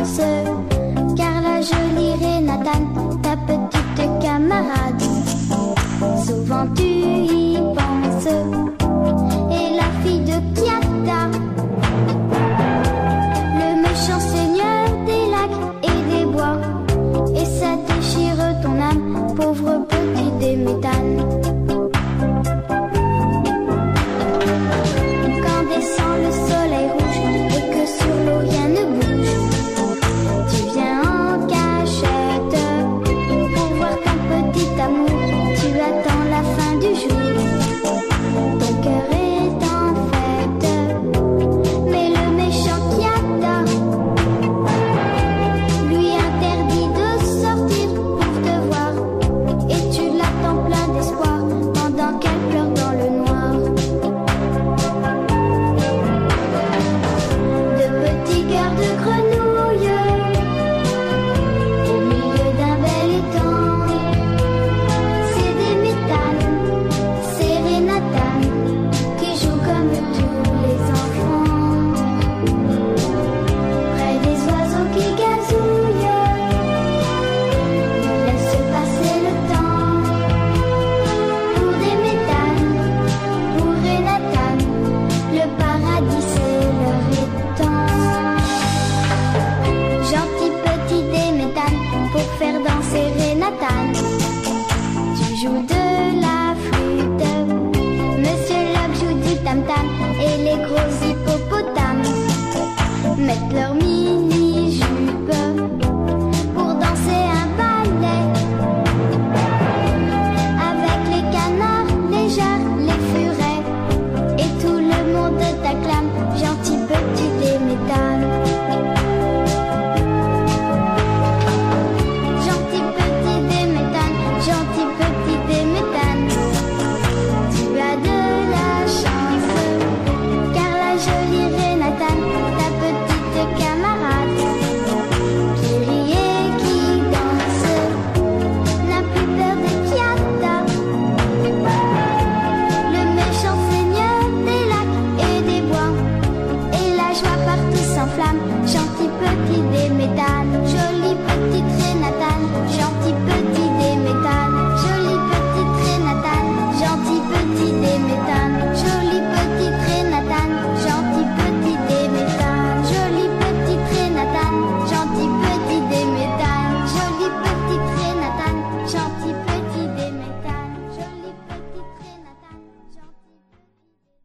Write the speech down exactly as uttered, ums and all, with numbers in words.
chance, car la jolie Renatan, ta petite camarade, souvent tu y penses. Et la fille de Kiata, le méchant seigneur des lacs et des bois, et ça déchire ton âme, pauvre petit Déméthane. Quand descend le soleil rouge et que sur l'eau rien ne bouge, tu viens en cachette pour voir ton petit amour. Tu attends la fin du jour, ton cœur est en fête. Mais le méchant Kiata lui interdit de sortir pour te voir, et tu l'attends plein d'espoir pendant qu'elle pleure dans le noir. De petits cœurs de grenouille au milieu d'un bel étang, c'est Déméthane, c'est Renatan qui jouent comme tous les enfants. Près des oiseaux qui gazouillent, ils laissent passer le temps. Pour Déméthane, pour Renatan, le paradis c'est leur étang. Gentil petit Déméthane, pour faire danser Renatan, tu joues de la flûte. Monsieur Locke joue du tam-tam, et les gros hippopotames mettent leur mini-jupe pour danser un ballet. Avec les canards, les jarres, les furets, et tout le monde t'acclame, gentil petit Déméthane. Gentil petit Déméthane, gentil petit Déméthane, tu as de la chance, car la jolie Renatan, ta petite camarade, qui rit et qui danse, n'a plus peur de Kiata, le méchant seigneur des lacs et des bois, et la joie partout s'enflamme, gentil petit Déméthane.